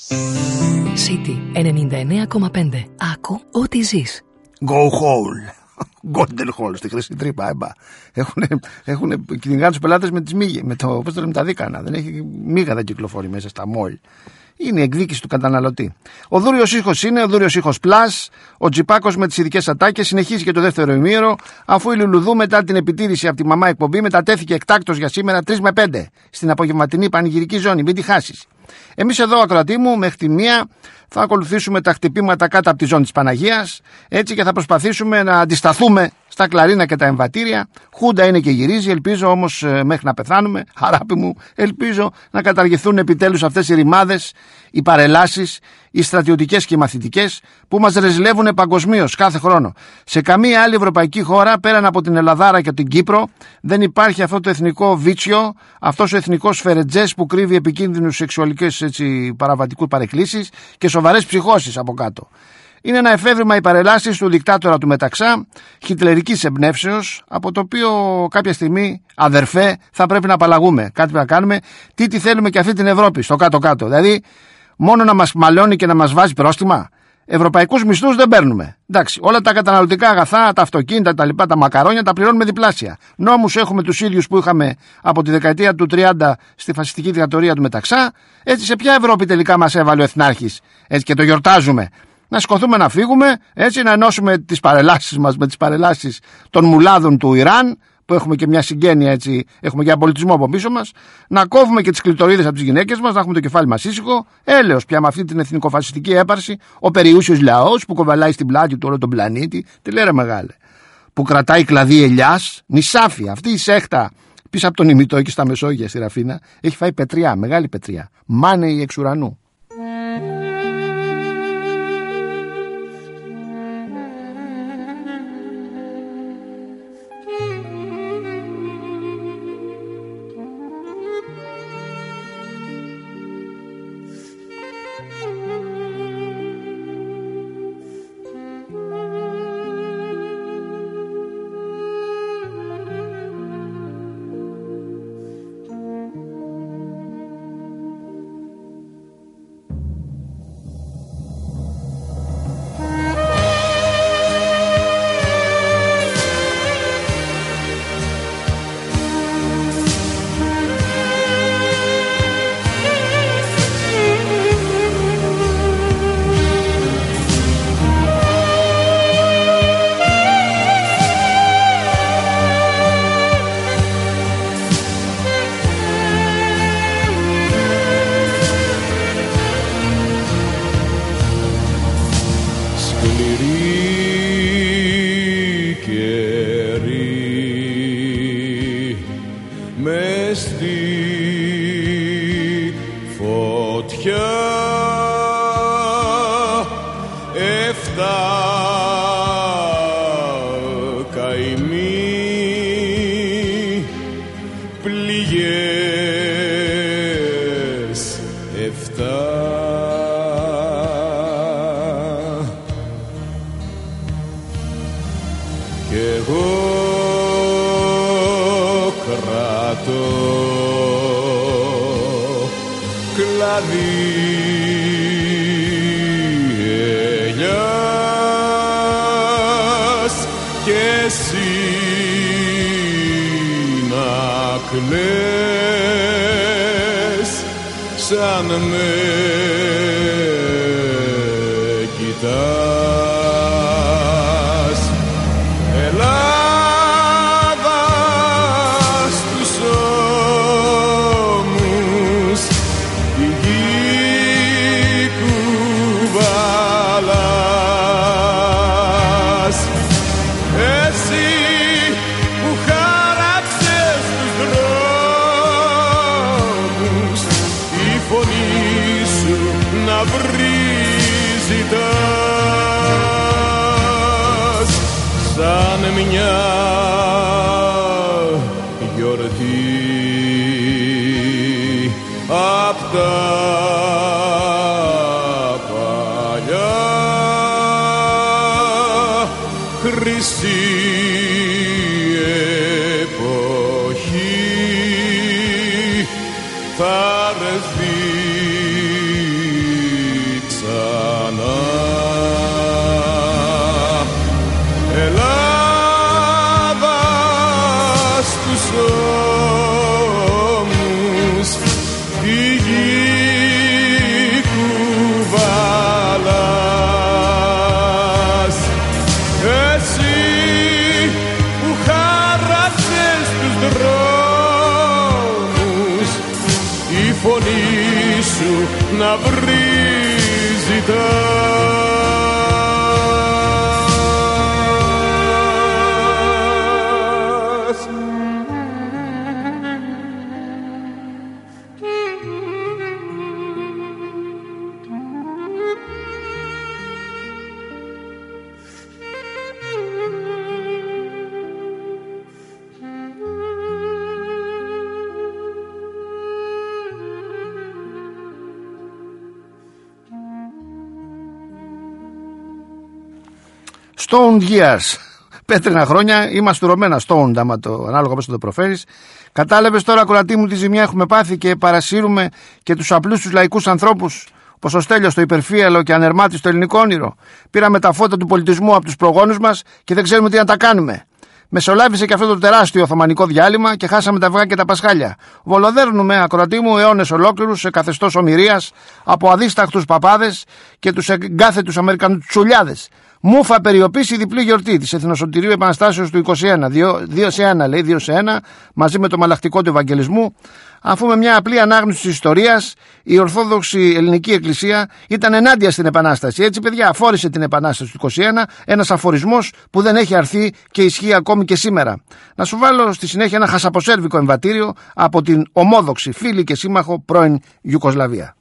City ενενήντα εννέα κόμμα πέντε. Άκου ό,τι ζεις. Go home. Golden Hall στη Χρυσή Τρύπα, έμπα. Έχουν κυνηγάνε τους πελάτες με τις μύγες, με, το, πώς το λέμε, τα δίκανα. Δεν έχει μύγα, δεν κυκλοφορεί μέσα στα μόλ. Είναι η εκδίκηση του καταναλωτή. Ο Δούριος Ήχος είναι, ο Δούριος Ήχος Plus. Ο Τζιπάκος με τις ειδικές ατάκες συνεχίζει και το δεύτερο ημίωρο, αφού η Λουλουδού μετά την επιτήρηση από τη μαμά εκπομπή μετατέθηκε εκτάκτως για σήμερα τρεις με πέντε στην απογευματινή πανηγυρική ζώνη. Μην τη χάσεις. Εμείς εδώ, ακροατή μου, μέχρι τη μία θα ακολουθήσουμε τα χτυπήματα κάτω από τη ζώνη της Παναγίας, έτσι, και θα προσπαθήσουμε να αντισταθούμε στα κλαρίνα και τα εμβατήρια. Χούντα είναι και γυρίζει, ελπίζω όμως μέχρι να πεθάνουμε, χαράπη μου, ελπίζω να καταργηθούν επιτέλους αυτές οι ρημάδες, οι παρελάσεις, οι στρατιωτικές και οι μαθητικές που μας ρεζιλεύουν παγκοσμίως κάθε χρόνο. Σε καμία άλλη ευρωπαϊκή χώρα πέραν από την Ελλαδάρα και την Κύπρο δεν υπάρχει αυτό το εθνικό βίτσιο, αυτός ο εθνικός φερετζές που κρύβει επικίνδυνους σεξουαλικές, έτσι, παραβατικούς παρεκκλήσεις και σοβαρές ψυχώσεις από κάτω. Είναι ένα εφεύρημα οι παρελάσεις του δικτάτορα του Μεταξά, χιτλερικής εμπνεύσεως, από το οποίο κάποια στιγμή, αδερφέ, θα πρέπει να απαλλαγούμε. Κάτι πρέπει να κάνουμε. Τι τι θέλουμε και αυτή την Ευρώπη, στο κάτω-κάτω. Δηλαδή, μόνο να μας μαλώνει και να μας βάζει πρόστιμα. Ευρωπαϊκούς μισθούς δεν παίρνουμε. Εντάξει, όλα τα καταναλωτικά αγαθά, τα αυτοκίνητα, τα λοιπά, τα μακαρόνια τα πληρώνουμε διπλάσια. Νόμους έχουμε τους ίδιους που είχαμε από τη δεκαετία του τριάντα στη φασιστική δικτατορία του Μεταξά. Έτσι, σε ποια Ευρώπη τελικά μας έβαλε ο Εθνάρχης? Έτσι, και το γιορτάζουμε. Να σηκωθούμε να φύγουμε, έτσι, να ενώσουμε τις παρελάσεις μας με τις παρελάσεις των μουλάδων του Ιράν, που έχουμε και μια συγγένεια, έτσι, έχουμε και ένα πολιτισμό από πίσω μας, να κόβουμε και τις κλειτορίδες από τις γυναίκες μας, να έχουμε το κεφάλι μας ήσυχο. Έλεος πια με αυτή την εθνικοφασιστική έπαρση, ο περιούσιος λαός που κοβαλάει στην πλάτη του όλο τον πλανήτη, τι λέρε μεγάλε, που κρατάει κλαδί ελιάς, νησάφια, αυτή η σέχτα πίσω από τον ημιτό και στα Μεσόγεια στη Ραφίνα, έχει φάει πετριά, μεγάλη πετριά, μάνεοι εξ ουρανού. Σαν με κοιτάς, Ελλάδα στους ώμους τη γη κουβαλάς. Εσύ που χάραξες τους δρόμους, η φωνή σου να βρει ζητάς, σαν μια γιορτή απ' τα παλιά, χρυσή εποχή θα έρθει ξανά. Ελλάδα στους ώμους τη γη κουβαλάς. Εσύ που χάραξες τους δρόμους, η φωνή σου να βρει ζητάς. Stone years. Πέτρινα χρόνια, είμαστε ρωμένα stoned, άμα το ανάλογα πώς το προφέρεις. Κατάλαβες τώρα, ακροατή μου, τι ζημιά έχουμε πάθει και παρασύρουμε και τους απλούς τους λαϊκούς ανθρώπους, όπως ο Στέλιος το υπερφύαλο και ανερμάτι στο ελληνικό όνειρο. Πήραμε τα φώτα του πολιτισμού από τους προγόνους μας και δεν ξέρουμε τι να τα κάνουμε. Μεσολάβησε και αυτό το τεράστιο Οθωμανικό διάλειμμα και χάσαμε τα αυγά και τα πασχάλια. Βολοδέρνουμε, ακροατή μου, αιώνες ολόκληρους σε καθεστώς ομηρίας από αδίσταχτους παπάδες και τους εγκάθετους Αμερικανουτσουλιάδες. Μούφα περιοπήσει διπλή γιορτή της Εθνοσωτηρίου Επαναστάσεως του είκοσι ένα. Δύο σε ένα λέει, δύο σε ένα, μαζί με το μαλακτικό του Ευαγγελισμού, αφού με μια απλή ανάγνωση της ιστορίας η Ορθόδοξη Ελληνική Εκκλησία ήταν ενάντια στην Επανάσταση. Έτσι, παιδιά, αφόρησε την Επανάσταση του είκοσι ένα, ένας αφορισμός που δεν έχει αρθεί και ισχύει ακόμη και σήμερα. Να σου βάλω στη συνέχεια ένα χασαποσέρβικο εμβατήριο από την ομόδοξη φίλη και σύμμαχο πρώην Ιουκοσλαβία.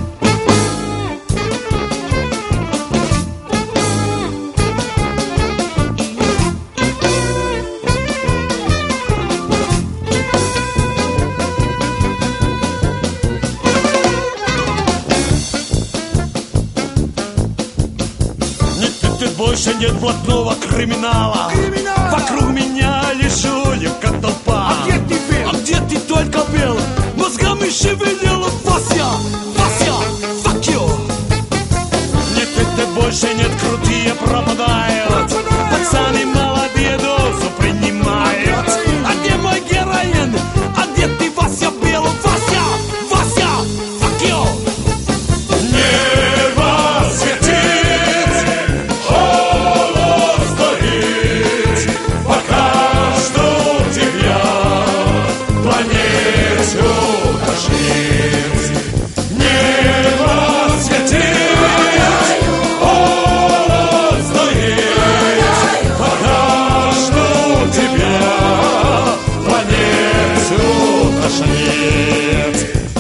Больше нет блатного криминала. Криминал! Вокруг меня лежу, как толпа. А где ты был? А где ты только был? Мозгами шевелил. Вася, Вася, fuck you. Нет, это больше нет, крутые пропадают. Пацаны молодые дозу принимают. А где мой героин? А где ты, Вася, был? Вася, Вася, fuck you. Небо светит, холод стоит, пока жду тебя, планету тошнит. Небо светит, холод стоит, пока жду тебя, планету тошнит.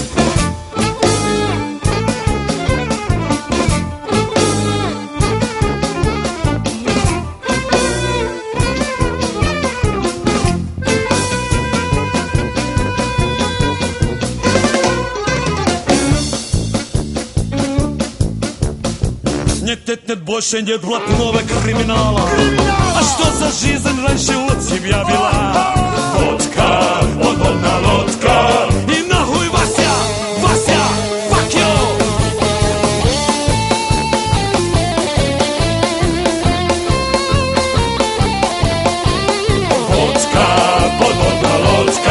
Нет, нет, нет, больше нет блатного криминала. А что за жизнь раньше у тебя была? Водка, подводная лодка. И нахуй, Вася, Вася, fuck you. Водка, подводная лодка.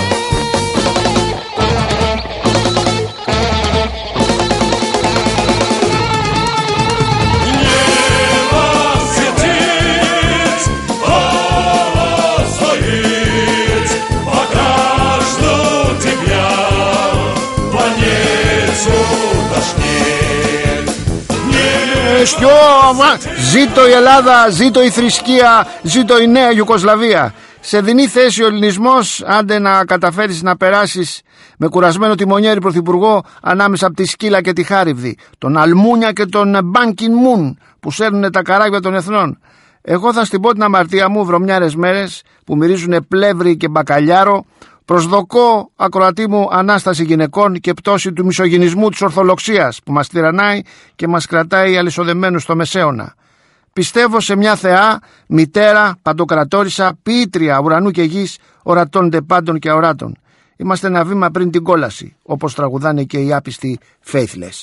Ζήτω η Ελλάδα, ζήτω η θρησκεία, ζήτω η νέα Ιουκοσλαβία. Σε δινή θέση ο ελληνισμός, άντε να καταφέρεις να περάσεις με κουρασμένο τιμονιέρι πρωθυπουργό ανάμεσα από τη Σκύλα και τη Χάριβδη, τον Αλμούνια και τον Μπάνκιν Μουν που σέρνουν τα καράβια των εθνών. Εγώ θα στην πω την αμαρτία μου βρωμιάρες μέρες που μυρίζουν πλεύρη και μπακαλιάρο. Προσδοκώ, ακροατή μου, ανάσταση γυναικών και πτώση του μισογυνισμού της Ορθολοξίας που μας τυραννάει και μας κρατάει αλυσοδεμένους στο Μεσαίωνα. Πιστεύω σε μια θεά, μητέρα, παντοκρατόρισα, ποιήτρια ουρανού και γης, ορατών τε πάντων και αοράτων. Είμαστε ένα βήμα πριν την κόλαση, όπως τραγουδάνε και οι άπιστοι Faithless.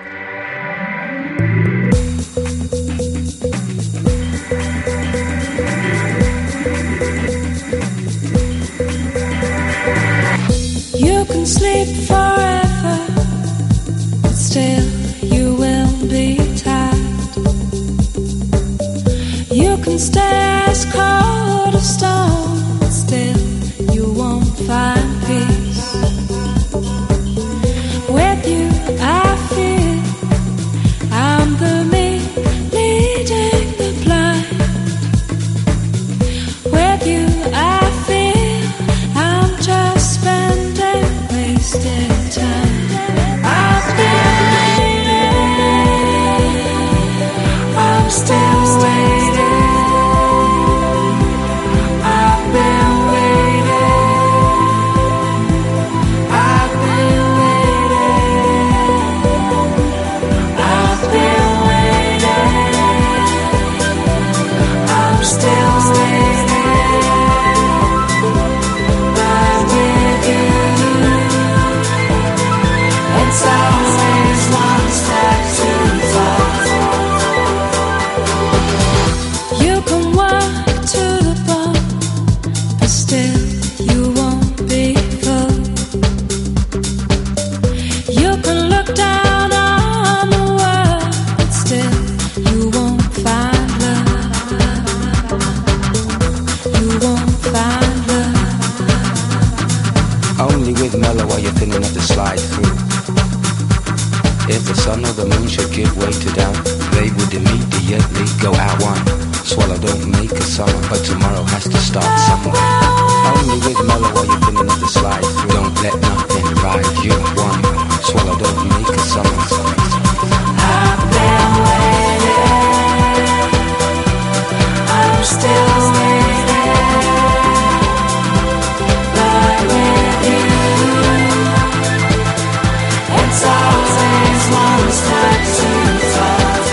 You can sleep forever, but still you will be tired. You can stay as cold as stone, but still you won't find peace. With you I feel I'm the me leading the blind. With you I feel I'm just spending wasted time. I've been waiting, I'm still waiting. I've been waiting, I've been waiting, I've been waiting, I'm still waiting. But with you, it's always one step too far. way to doubt, they would immediately go out one. Swallow don't make a summer, but tomorrow has to start somewhere. Only with mellow while you're feeling up the slide through. Don't let nothing ride you one. Swallow don't make a summer. I've been waiting, I'm still waiting, but with you, it's always one step too far.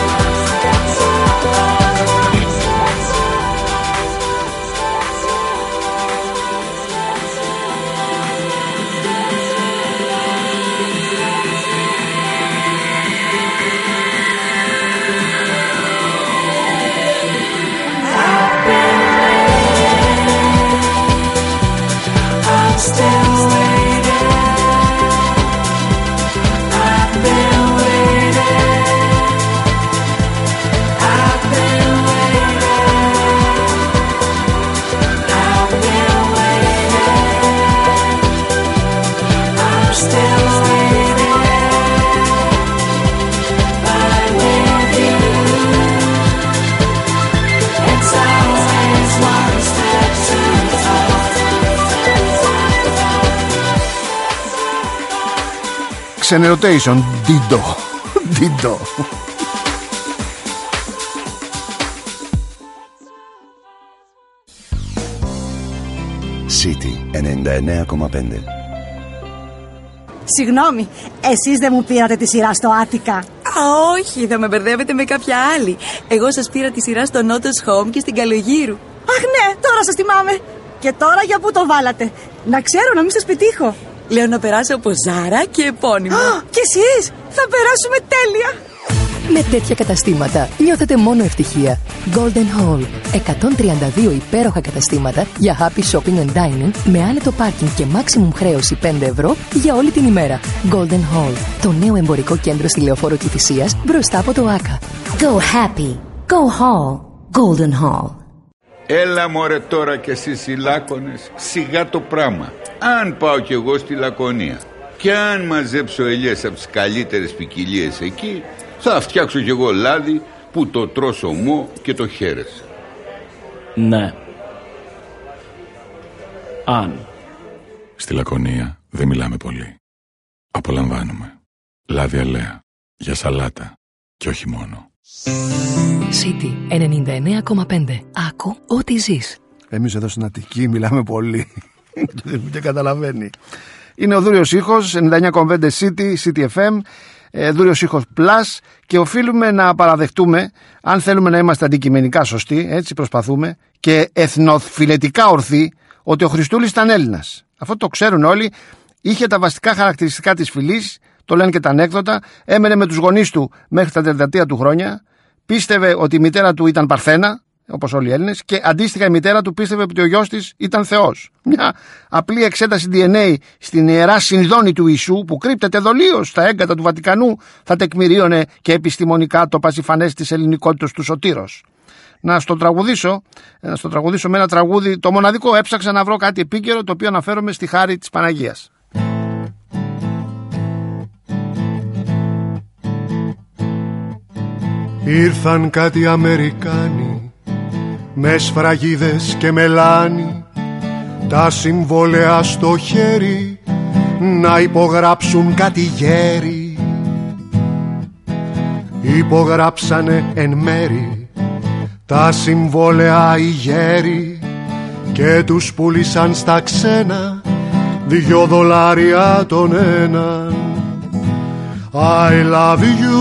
Still waiting, I've been waiting, I've been waiting, I've been waiting, I'm still waiting, but with you, it's always one step too far. Xenerotation, Dido, Dido. City ενενήντα εννέα κόμμα πέντε. Συγγνώμη, εσείς δεν μου πήρατε τη σειρά στο Άτικα? Α, όχι, θα με μπερδεύετε με κάποια άλλη. Εγώ σας πήρα τη σειρά στο Νότος Home και στην Καλογύρου. Αχ ναι, τώρα σας θυμάμαι. Και τώρα για πού το βάλατε? Να ξέρω, να μην σας πετύχω. Λέω να περάσω από Ζάρα και επώνυμο. Και εσείς θα περάσουμε τέλεια. Με τέτοια καταστήματα νιώθετε μόνο ευτυχία. Golden Hall. εκατόν τριάντα δύο υπέροχα καταστήματα για happy shopping and dining με άνετο πάρκινγκ και maximum χρέωση πέντε ευρώ για όλη την ημέρα. Golden Hall. Το νέο εμπορικό κέντρο στη Λεωφόρο Κηφισίας μπροστά από το Άκα. Go happy. Go Hall. Golden Hall. Έλα μωρέ τώρα κι εσείς οι Λάκωνες, σιγά το πράμα. Αν πάω κι εγώ στη Λακωνία και αν μαζέψω ελιές από τις καλύτερες ποικιλίες εκεί, θα φτιάξω κι εγώ λάδι που το τρως ομό και το χαίρεσαι. Ναι. Αν. Στη Λακωνία δεν μιλάμε πολύ. Απολαμβάνουμε. Λάδι αλέα, για σαλάτα και όχι μόνο. City ενενήντα εννέα κόμμα πέντε. Άκου ό,τι ζεις. Εμείς εδώ στην Αττική μιλάμε πολύ. Δεν καταλαβαίνει. Είναι ο Δούριος Ήχος, ενενήντα εννέα κόμμα πέντε City, City εφ εμ, Δούριος Ήχος Plus, και οφείλουμε να παραδεχτούμε, αν θέλουμε να είμαστε αντικειμενικά σωστοί, έτσι προσπαθούμε, και εθνοφιλετικά ορθοί, ότι ο Χριστούλης ήταν Έλληνας. Αυτό το ξέρουν όλοι. Είχε τα βασικά χαρακτηριστικά της φυλής, το λένε και τα ανέκδοτα. Έμενε με τους γονείς του μέχρι τα τριάντα του χρόνια. Πίστευε ότι η μητέρα του ήταν Παρθένα, όπως όλοι οι Έλληνες, και αντίστοιχα η μητέρα του πίστευε ότι ο γιος της ήταν Θεός. Μια απλή εξέταση ντι εν έι στην Ιερά Συνδόνη του Ιησού, που κρύπτεται δολίως στα έγκατα του Βατικανού, θα τεκμηρίωνε και επιστημονικά το πασιφανές της ελληνικότητας του Σωτήρος. Να στο τραγουδήσω, να στο τραγουδήσω με ένα τραγούδι, το μοναδικό. Έψαξα να βρω κάτι επίκαιρο, το οποίο αναφέρομαι στη χάρη της Παναγίας. Ήρθαν κάτι Αμερικάνοι με σφραγίδες και μελάνι, τα συμβόλαια στο χέρι να υπογράψουν κάτι γέρι. Υπογράψανε εν μέρη τα συμβόλαια οι γέροι και τους πούλησαν στα ξένα δυο δολάρια τον έναν. I love you,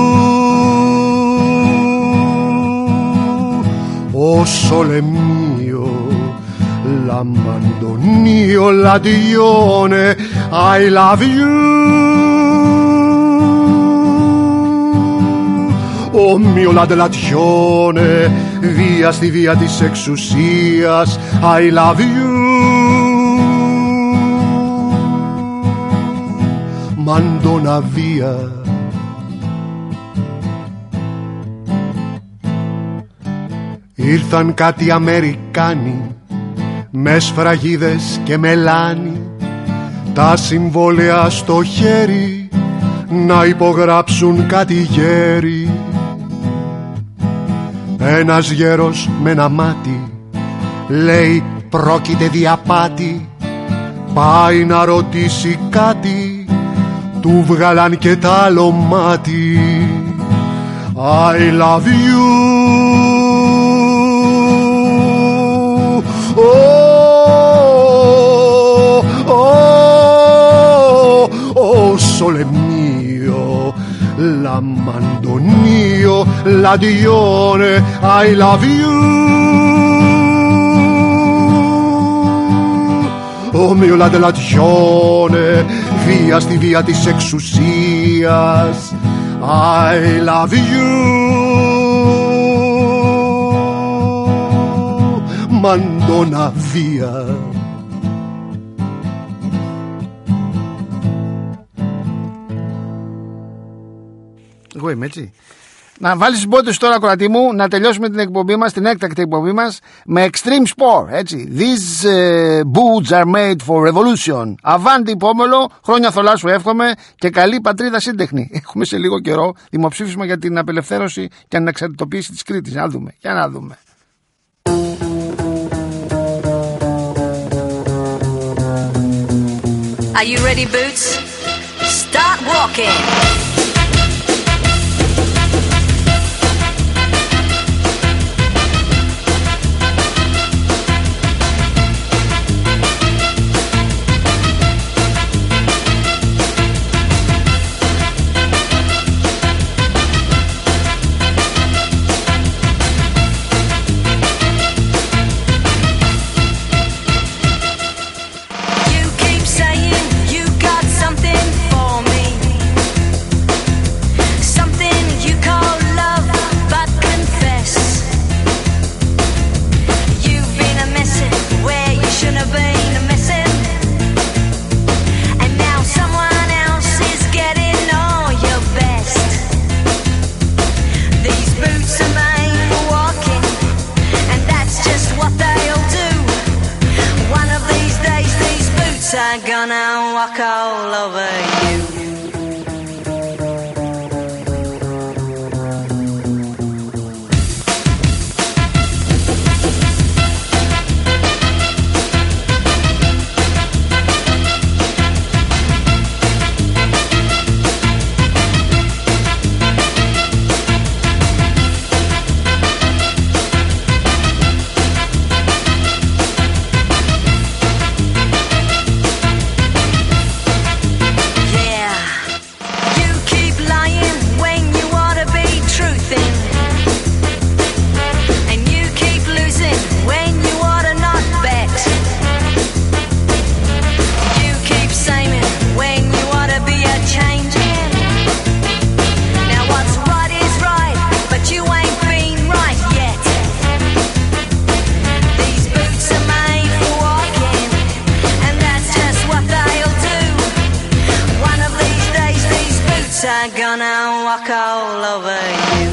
oh sole mio, l'abbandonio, l'addione, I love you, oh mio l'adelazione, via στη βία της εξουσίας, I love you, mandona via. Ήρθαν κάτι Αμερικάνοι με σφραγίδες και μελάνι, τα συμβόλαια στο χέρι να υπογράψουν κάτι γέροι. Ένας γέρος με ένα μάτι λέει πρόκειται διαπάτη. Πάει να ρωτήσει κάτι, του βγάλαν και τ' άλλο μάτι. I love you. Oh, oh, oh, sole mio, l'ammandonio, l'adione, I love you. Oh mio l'adelazione, via στη βία της εξουσίας, I love you. Μαντώνα βία. Εγώ είμαι έτσι. Να βάλεις τις μπότες τώρα, κορατή μου, να τελειώσουμε την εκπομπή μας, την έκτακτη εκπομπή μας, με extreme sport, έτσι. These uh, boots are made for revolution. Αβάντι Πόμολο, χρόνια θολά σου εύχομαι και καλή πατρίδα σύντεχνη. Έχουμε σε λίγο καιρό δημοψήφισμα για την απελευθέρωση και ανεξαρτητοποίηση της Κρήτης. Να δούμε, για να δούμε. Are you ready, Boots? Start walking. I'm gonna walk all over you. I'm gonna walk all over you.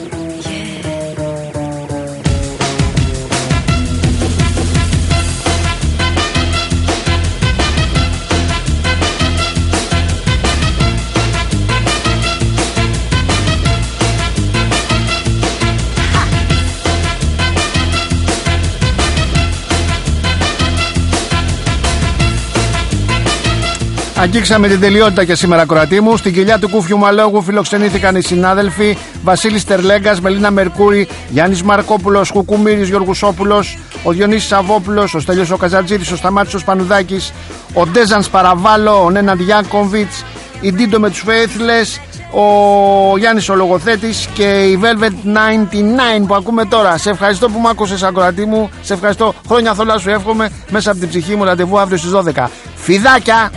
Αγγίξαμε την τελειότητα και σήμερα, κορατή μου. Στην κοιλιά του Κούφιου Μαλόγου φιλοξενήθηκαν οι συνάδελφοι Βασίλης Τερλέγκας, Μελίνα Μερκούρη, Γιάννης Μαρκόπουλος, Κουκουμύρης Γιωργουσόπουλος, ο Διονύσης Σαββόπουλος, ο Στέλιος ο Καζατζίδης, ο Σταμάτης ο Σπανουδάκης, ο Ντέζαν Παραβάλο, ο Νέναντ Γιάνκοβιτς, η Ντίντο με τους Φέιθλες, ο Γιάννης ο Λογοθέτης και η Velvet ενενήντα εννιά που ακούμε τώρα. Σε ευχαριστώ που μ' άκουσες, ακροατή μου. Σε ευχαριστώ. Χρόνια θολά σου εύχομαι μέσα από την ψυχή μου. Ραντεβού αύριο στις δώδεκα. Φιδάκια!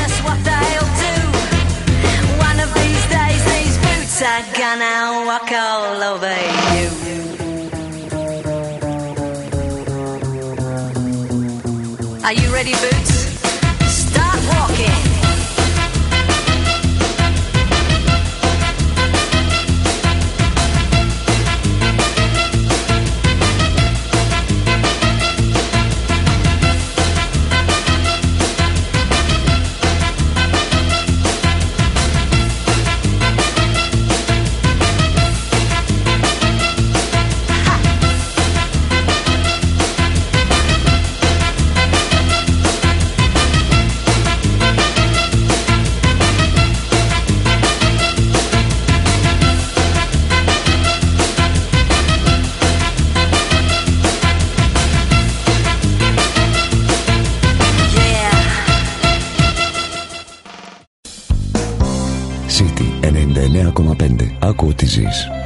I'm gonna walk all over you. Are you ready, Boots? Start walking. ενενήντα εννέα κόμμα πέντε. Άκου ότι ζεις.